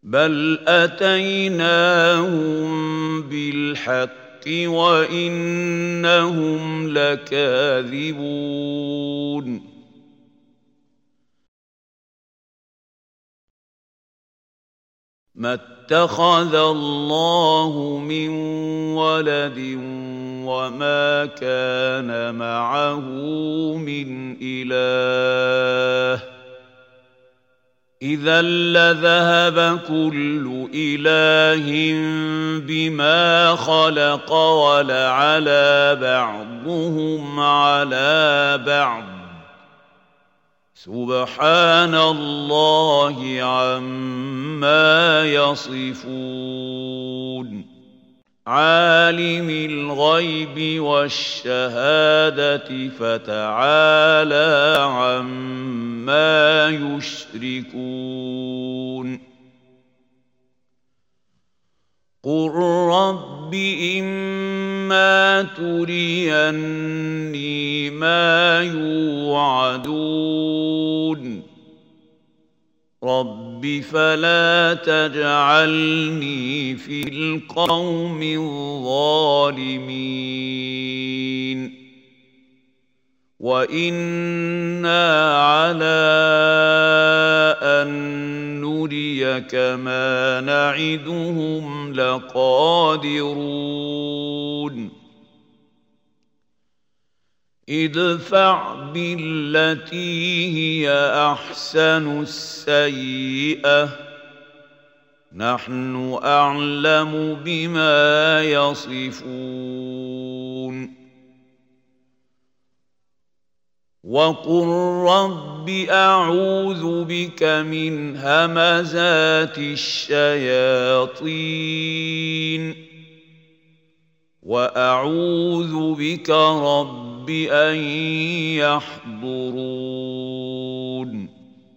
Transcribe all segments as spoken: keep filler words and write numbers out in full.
بل أتيناهم بالحق وإنهم لكاذبون ما اتخذ الله من ولد وما كان معه من إله إذا لذهب كل إله بما خلق ولعلى بعضهم على بعض سبحان الله عما يصفون عالم الغيب والشهادة فتعالى عما يشركون قل رب إما تريني ما يوعدون رب فلا تجعلني في القوم الظالمين وإنا على أن نريك ما نعدهم لقادرون ادفع بالتي هي أحسن السيئة نحن أعلم بما يصفون وقل رب أعوذ بك من همزات الشياطين وأعوذ بك رب أن يحضرون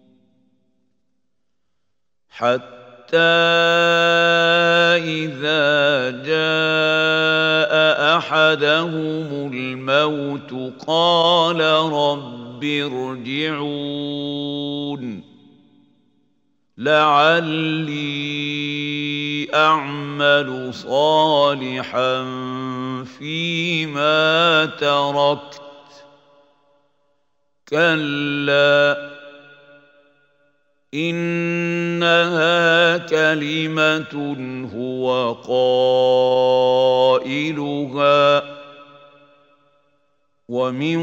حتى إذا جاء أحدهم الموت قال رب ارجعون لعلي أعمل صالحا فيما تركت كلا إنها كلمة هو قائلها ومن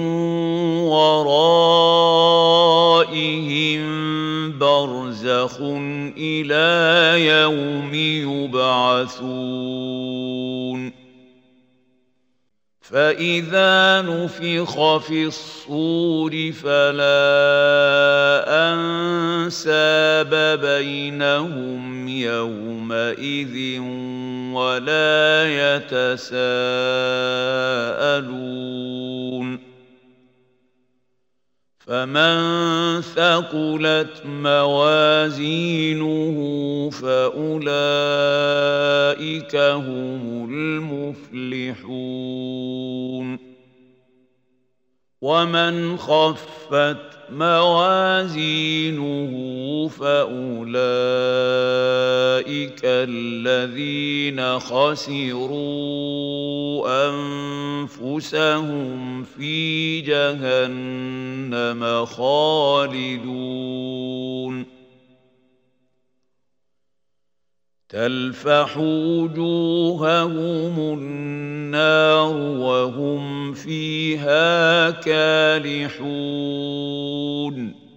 ورائهم برزخ إلى يوم يبعثون فإذا نفخ في الصور فلا أنساب بينهم يومئذ ولا يتساءلون فمن ثقلت موازينه فأولئك هم المفلحون ومن خفت موازينه فأولئك الذين خسروا أنفسهم في جهنم خالدون تلفح وجوههم النار وهم فيها كالحون